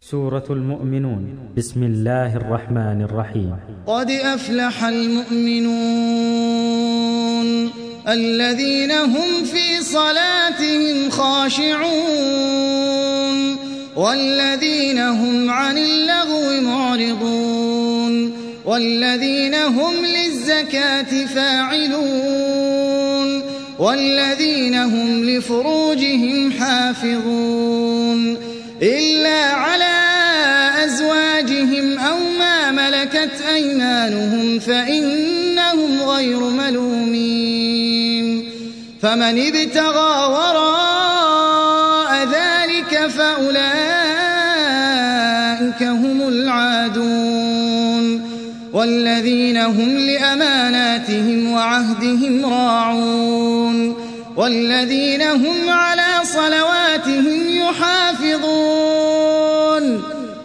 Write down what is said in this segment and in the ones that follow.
سورة المؤمنون. بسم الله الرحمن الرحيم. قد أفلح المؤمنون الذين هم في صلاتهم خاشعون والذين هم عن اللغو معرضون والذين هم للزكاة فاعلون والذين هم لفروجهم حافظون إلا على أزواجهم أو ما ملكت أيمانهم فإنهم غير ملومين فمن ابتغى وراء ذلك فأولئك هم العادون والذين هم لأماناتهم وعهدهم راعون والذين هم على صلواتهم يحافظون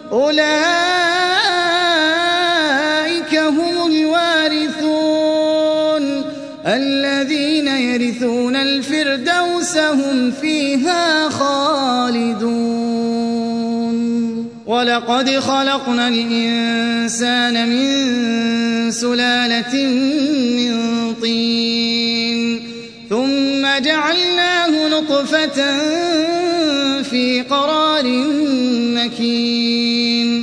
أولئك هم الوارثون الذين يرثون الفردوس هم فيها خالدون. ولقد خلقنا الإنسان من سلالة من طين ثم جعلناه نطفة في قرار مكين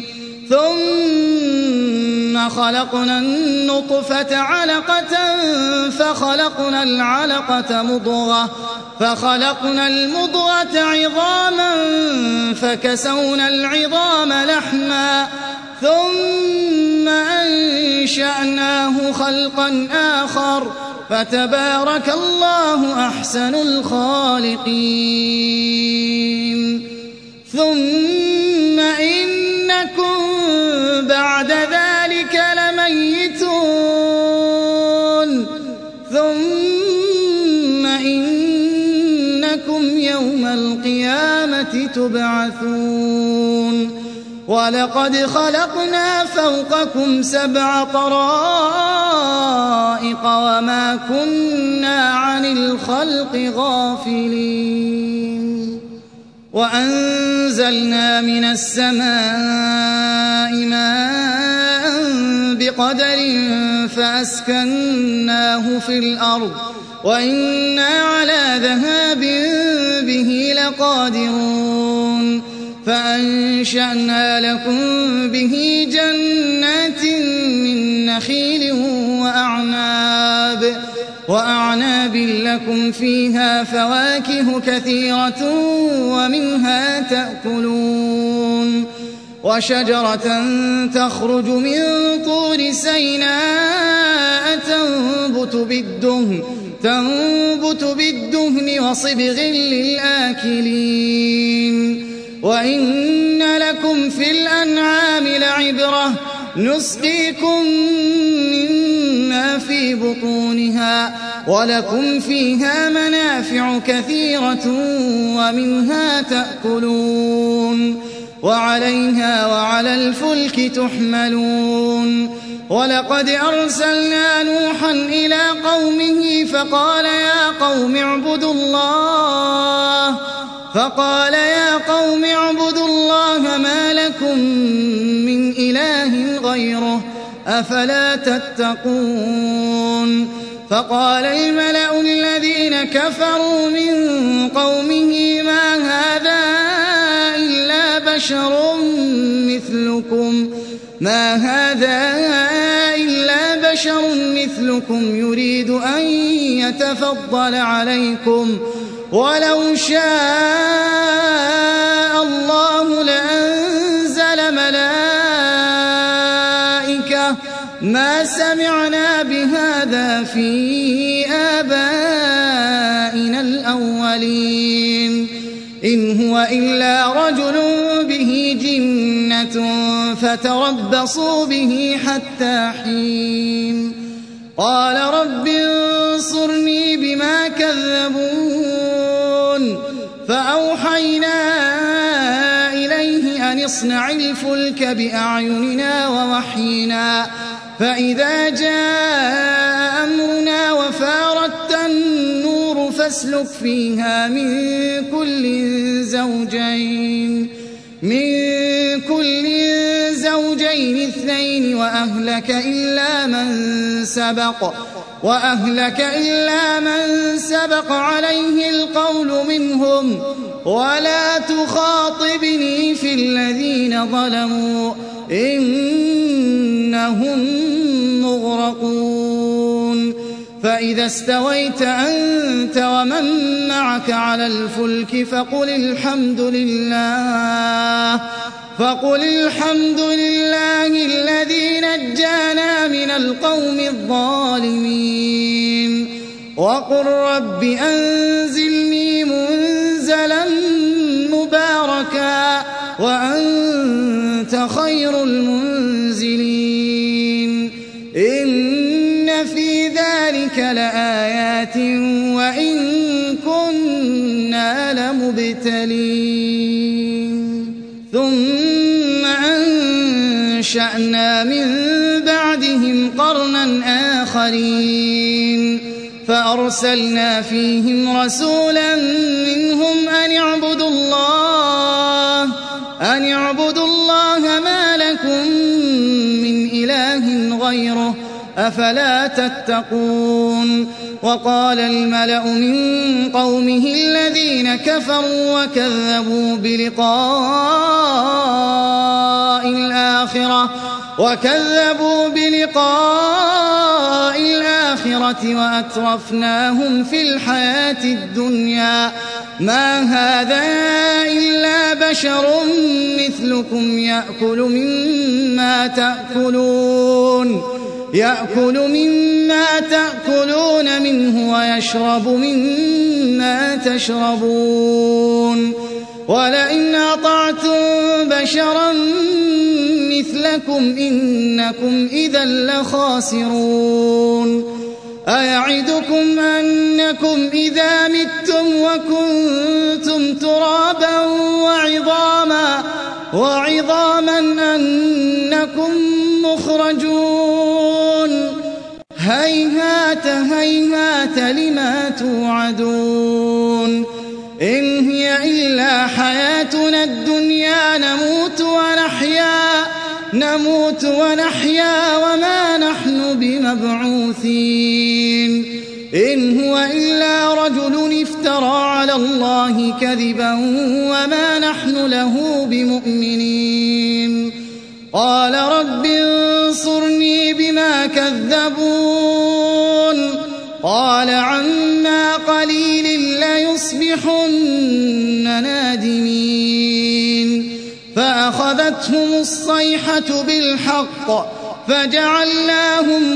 ثم خلقنا النطفة علقة فخلقنا العلقة مضغة فخلقنا المضغة عظاما فكسونا العظام لحما ثم أنشأناه خلقا آخر فتبارك الله أحسن الخالقين. ثم إنكم بعد ذلك لميتون ثم إنكم يوم القيامة تبعثون. ولقد خلقنا فوقكم 7 طرائق وما كنا عن الخلق غافلين وأنزلنا من السماء ماء بقدر فأسكناه في الأرض وإنا على ذهاب به لقادرون فأنشأنا لكم به جنات من نخيل وأعناب لكم فيها فواكه كثيرة ومنها تأكلون وشجرة تخرج من طور سيناء تنبت بالدهن وصبغ للآكلين وإن لكم في الأنعام لعبرة نسقيكم مما في بطونها ولكم فيها منافع كثيرة ومنها تأكلون وعليها وعلى الفلك تحملون. ولقد أرسلنا نوحا إلى قومه فقال يا قوم اعبدوا الله ما لكم من إله غيره أفلا تتقون. فقال الملأ الذين كفروا من قومه ما هذا إلا بشر مثلكم يريد أن يتفضل عليكم ولو شاء الله لأنزل ملائكة ما سمعنا بهذا في آبائنا الأولين إن هو إلا رجل به جنة فتربصوا به حتى حين. قال رب انصرني بما كذبون فأوحينا إليه أن اصنع الفلك بأعيننا ووحينا فإذا جاء أمرنا وفارت النور فاسلك فيها من كل زوجين من كل زوجين اثنين وأهلك إلا من سبق عليه القول منهم ولا تخاطبني في الذين ظلموا إنهم مغرقون فإذا استويت أنت ومن معك على الفلك فقل الحمد لله الذي نجانا من القوم الظالمين وقل رب أنزلني منزلا مباركا وأنت خير المنزلين إن في ذلك لآيات وإن كنا لمبتلين ثم أنشأنا من بعدهم قرنا آخرين فأرسلنا فيهم رسولا منهم أن اعبدوا الله ما لكم من إله غيره أفلا تتقون وقال الملأ من قومه الذين كفروا وكذبوا بلقاء الآخرة وأترفناهم في الحياة الدنيا ما هذا إلا بشر مثلكم يأكل مما تأكلون منه ويشرب مما تشربون ولئن أطعتم بشرا مثلكم إنكم إذا لخاسرون أيعدكم أنكم إذا متم وكنتم ترابا وعظاما أنكم مخرجون هيهات هيهات لما توعدون إن هي إلا حياتنا الدنيا نموت ونحيا وما نحن بمبعوثين إن هو إلا رجل افترى على الله كذبا وما نحن له بمؤمنين قال رب انصرني بما كذبون قال عما قليل ليصبحن نادمين فأخذتهم الصيحة بالحق فجعلناهم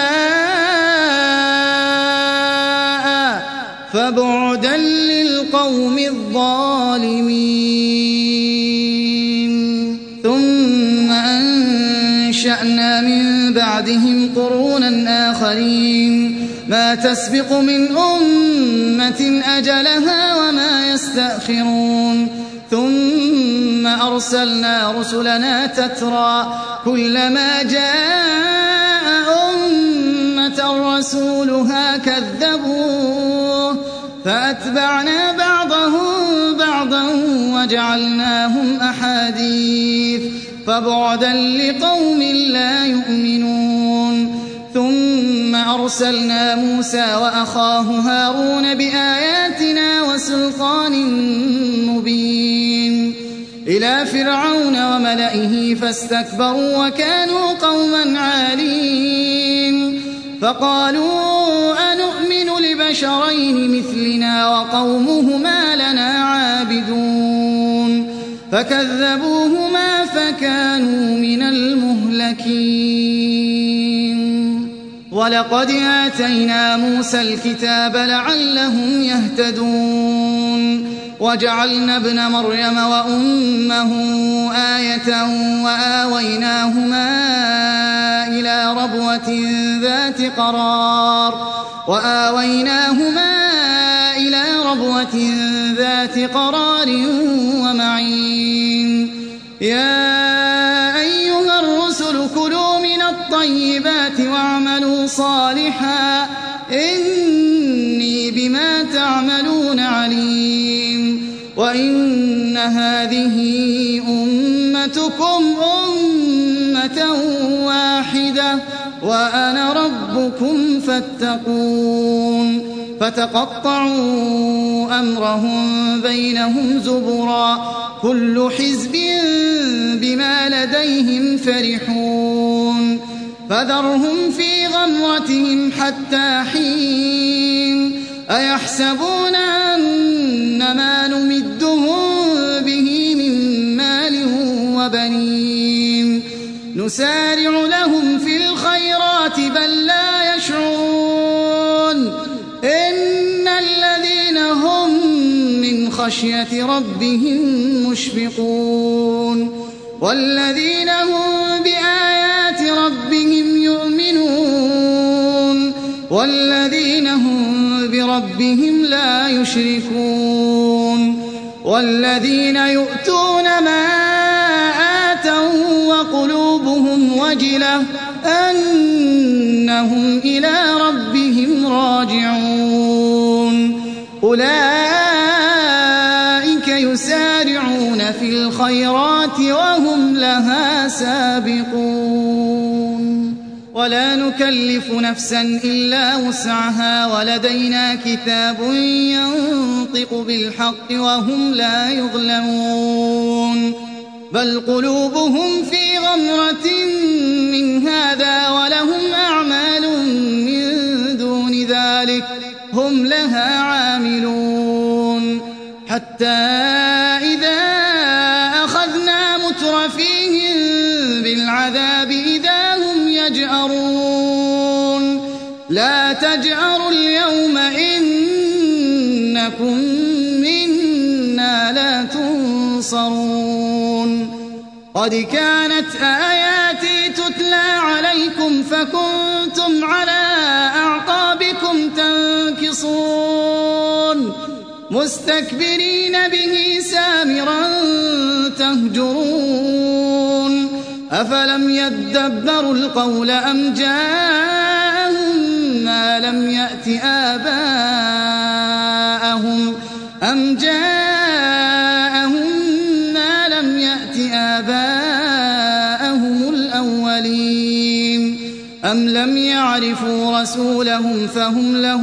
غثاء فبعدا للقوم الظالمين ثم أنشأنا من بعدهم قرونا آخرين ما تسبق من أمة أجلها وما يستأخرون ثم أرسلنا رسلنا تترى كلما جاء أمة رسولها كذبوه فأتبعنا بعضهم بعضا وجعلناهم أحاديث فبعدا لقوم لا يؤمنون ثم أرسلنا موسى وأخاه هارون بآياتنا وسلطان مبين إلى فرعون وملئه فاستكبروا وكانوا قوما عالين فقالوا أنؤمن لبشرين مثلنا وقومهما لنا عابدون فكذبوهما فكانوا من المهلكين ولقد آتينا موسى الكتاب لعلهم يهتدون وجعلنا ابن مريم وأمه آية وآويناهما إلى ربوة ذات قرار ومعين يا أيها الرسل كلوا من الطيبات واعملوا صالحا إني بما تعملون عليم وإن هذه أمتكم أمة واحدة وأنا ربكم فاتقون فتقطعوا أمرهم بينهم زبرا كل حزب بما لديهم فرحون فذرهم في غمرتهم حتى حين أيحسبون أن ما نمدهم به من مال وبنين نسارع لهم في الخيرات بل لا يشعرون إن الذين هم من خشية ربهم مشفقون والذين هم بآيات ربهم يؤمنون والذين هم بربهم لا يشركون والذين يؤتون ما آتوا وقلوبهم وجلة أنهم إلى ربهم راجعون أولئك يسارعون في الخيرات وهم لها سابقون ولا نكلف نفسا إلا وسعها ولدينا كتاب ينطق بالحق وهم لا يظلمون بل قلوبهم في غمرة من هذا ولهم أعمال من دون ذلك هم لها عاملون حتى إذا أخذنا مترفيهم بالعذاب إذا هم يجأرون لا تجأروا اليوم إنكم منا لا تنصرون قد كانت آياتي تتلى عليكم فكنتم على أعقابكم تنكصون مستكبرين به سامرا تهجرون أفلم يدبروا القول أم جاءهم ما لم يأت آباءهم الأولين أم لم يعرفوا رسولهم فهم له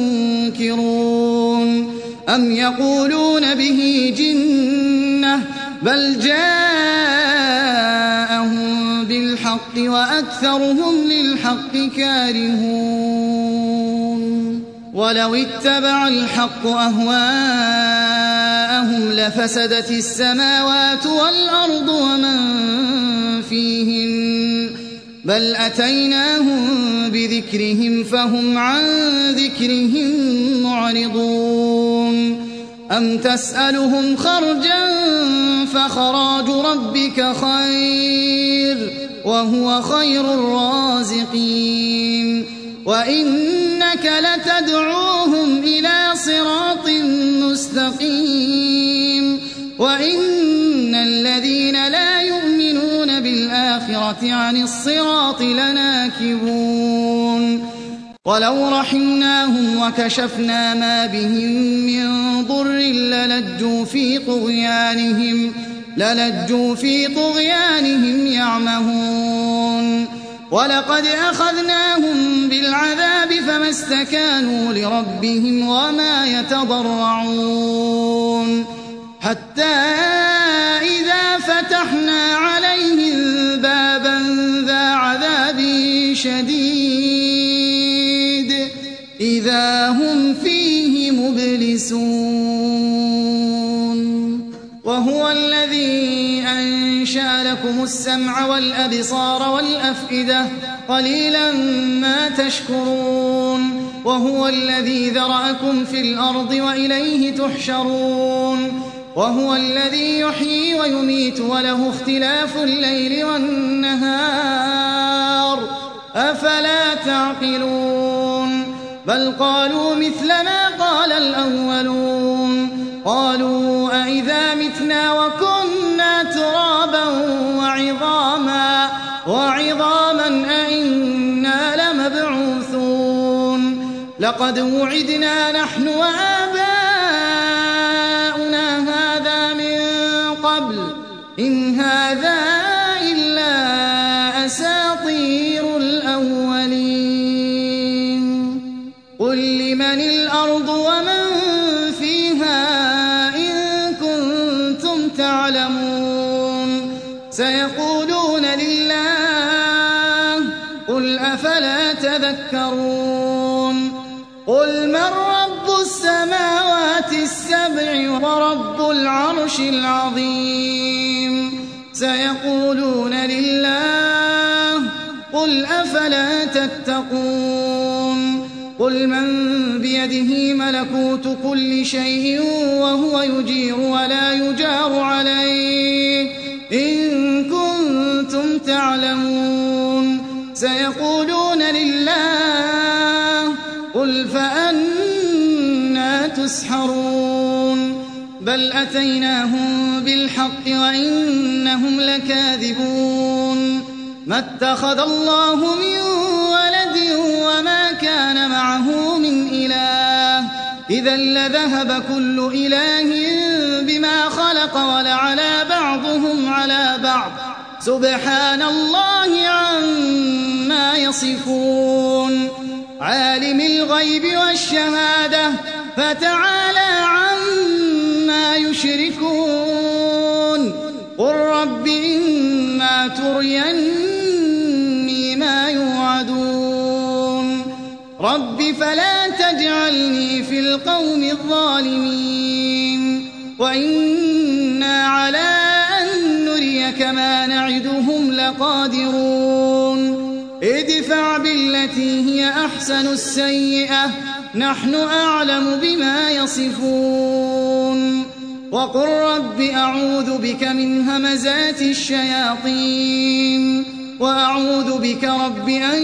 منكرون أم يقولون به جنة بل جاءهم بالحق وأكثرهم للحق كارهون ولو اتبع الحق أهواءهم لفسدت السماوات والأرض ومن فيهن بل أتيناهم بذكرهم فهم عن ذكرهم معرضون أم تسألهم خرجا فخراج ربك خير وهو خير الرازقين وإنك لتدعوهم إلى صراط مستقيم وإن الذين لا يؤمنون بالآخرة عن الصراط لناكبون ولو رحمناهم وكشفنا ما بهم من ضر للجوا في طغيانهم يعمهون ولقد أخذناهم بالعذاب فما استكانوا لربهم وما يتضرعون حتى إذا فتحنا عليهم بابا ذا عذاب شديد إذا هم فيه مبلسون وهو الذي أنشأ لكم السمع والأبصار والأفئدة قليلا ما تشكرون وهو الذي ذرأكم في الأرض وإليه تحشرون وهو الذي يحيي ويميت وله اختلاف الليل والنهار أفلا تعقلون بل قالوا مثل ما قال الأولون قالوا أئذا متنا وكنا ترابا وعظاما أئنا لمبعوثون لقد وعدنا نحن وآباؤنا هذا من قبل إن هذا إلا أساطير الأولين قل لمن الأرض ومن فيها إن كنتم تعلمون سيقولون لله قل أفلا تذكرون قل من رب السماوات السبع ورب العرش العظيم سيقولون لله قل أفلا تتقون قل من بيده ملكوت كل شيء وهو يجير ولا يجار عليه إن كنتم تعلمون سيقولون لله قل فأنى تسحرون بل أتيناهم بالحق وإنهم لكاذبون ما اتخذ الله من ولد وما كان معه من إله إذا لذهب كل إله بما خلق ولعلى بعضهم على بعض سبحان الله عما يصفون عالم الغيب والشهادة فتعالى عما يشركون قل رب إما تريني ما يوعدون رب فلا تجعلني في القوم الظالمين وإنا على أن نريك ما نعدهم لقادرون ادفع بالتي هي أحسن السيئة نحن أعلم بما يصفون وقل رب أعوذ بك من همزات الشياطين وأعوذ بك رب أن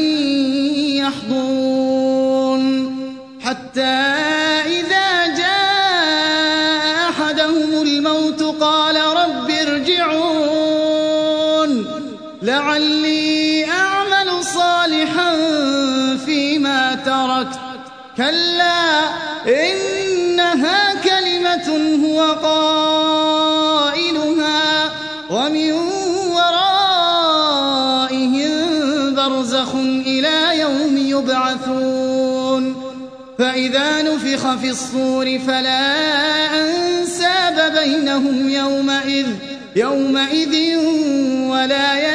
يحضرون حتى إذا جاء أحدهم الموت قال رب ارجعون لعلي أعمل صالحا فيما تركت كلا إنها كلمة هو قائلها ومن ورائهم برزخ إلى يوم يبعثون فإذا نفخ في الصور فلا أنساب بينهم يومئذ ولا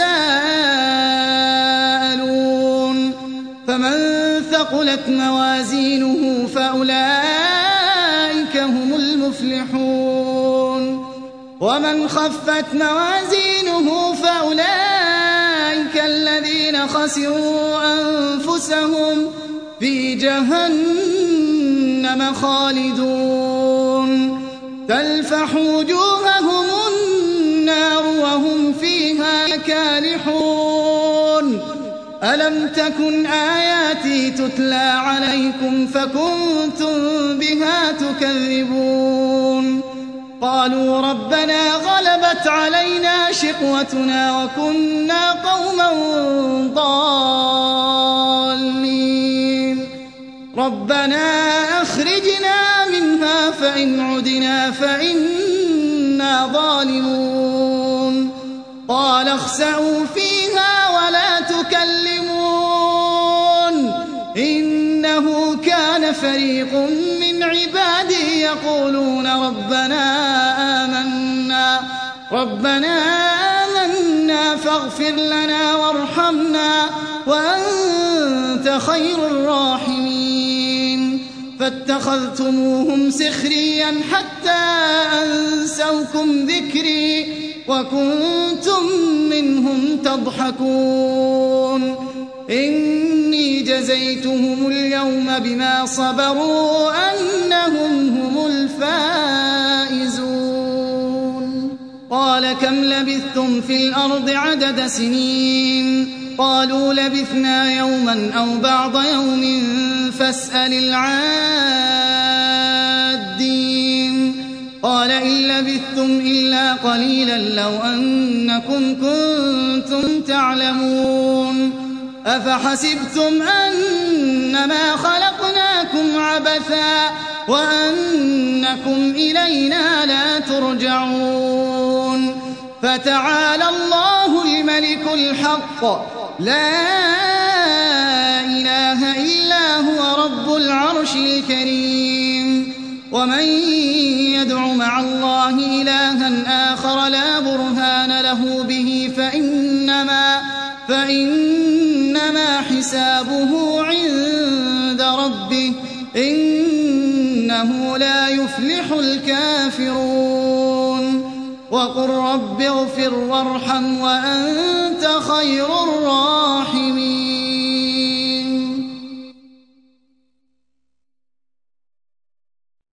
يتساءلون فمن ثقلت موازينه فأولئك هم المفلحون ومن خفت موازينه فأولئك الذين خسروا أنفسهم في جهنم خالدون تلفح وجوههم النار وهم فيها كالحون ألم تكن آياتي تتلى عليكم فكنتم بها تكذبون قالوا ربنا غلبت علينا شقوتنا وكنا قوما ضالين ربنا أخرجنا منها فإن عدنا فإنا ظالمون قال اخسئوا فيها ولا تكلمون إنه كان فريق من عبادي يقولون ربنا آمنا فاغفر لنا وارحمنا وأنت خير الراحمين فاتخذتموهم سخريا حتى أنسوكم ذكري وكنتم منهم تضحكون إني جزيتهم اليوم بما صبروا أنهم هم الفائزون قال كم لبثتم في الأرض عدد سنين قالوا لبثنا يوما أو بعض يوم فاسأل العادين قال إن لبثتم إلا قليلا لو أنكم كنتم تعلمون أفحسبتم أنما خلقناكم عبثا وأنكم إلينا لا ترجعون فتعالى الله الملك الحق لا إله إلا هو رب العرش الكريم ومن يدع مع الله إلها آخر لا برهان له به فإنما حسابه عند ربه إنه لا يفلح الكافرون وقل رب اغفر وارحم وأنت خير الراحمين